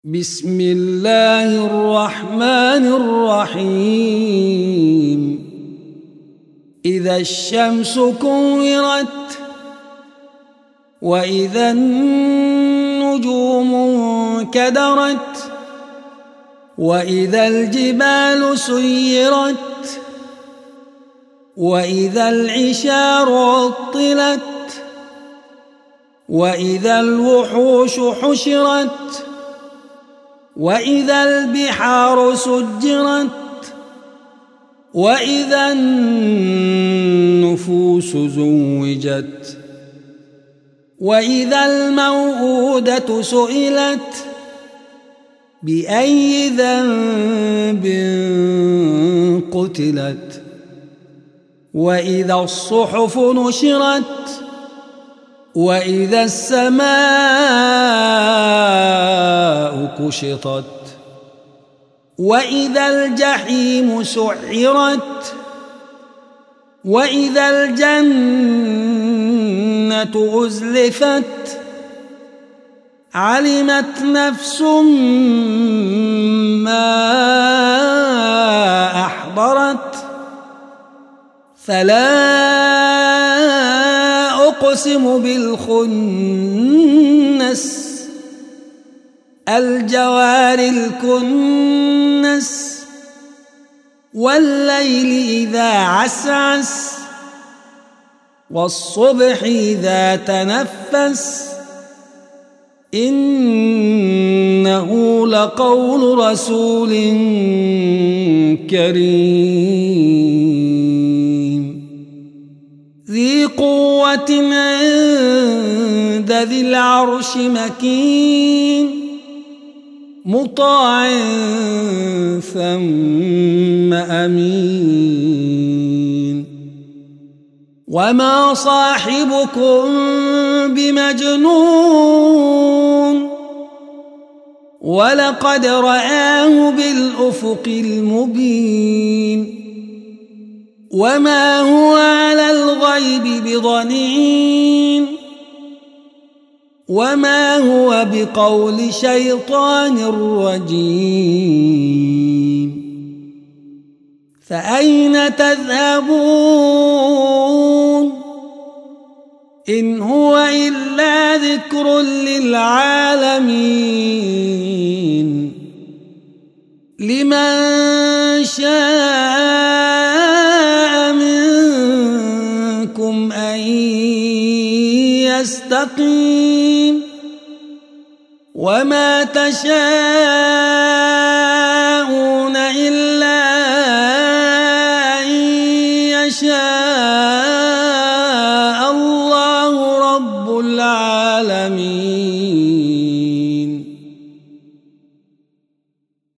بسم الله الرحمن الرحيم إذا الشمس كورت وإذا النجوم انكدرت وإذا الجبال سيرت وإذا العشار عطلت وإذا الوحوش حشرت وإذا البحار سجرت وإذا النفوس زوجت وإذا الموءودة سئلت بأي ذنب قتلت وإذا الصحف نشرت وإذا السماء كشطت وإذا الجحيم سعرت وإذا الجنة أزلفت علمت نفس ما أحضرت فلا أقسم بالخنس الجوار الكنس والليل إذا عسعس والصبح إذا تنفس إنه لقول رسول كريم ذي قوة عند ذي العرش مكين مطاع ثم أمين وما صاحبكم بمجنون ولقد رآه بالأفق المبين وما هو على الغيب بضنين وما هو بقول شيطان رجيم فأين تذهبون إن هو إلا ذكر للعالمين لمن شاء منكم أن يستقيم وما تشاءون إلا أن يشاء الله رب العالمين.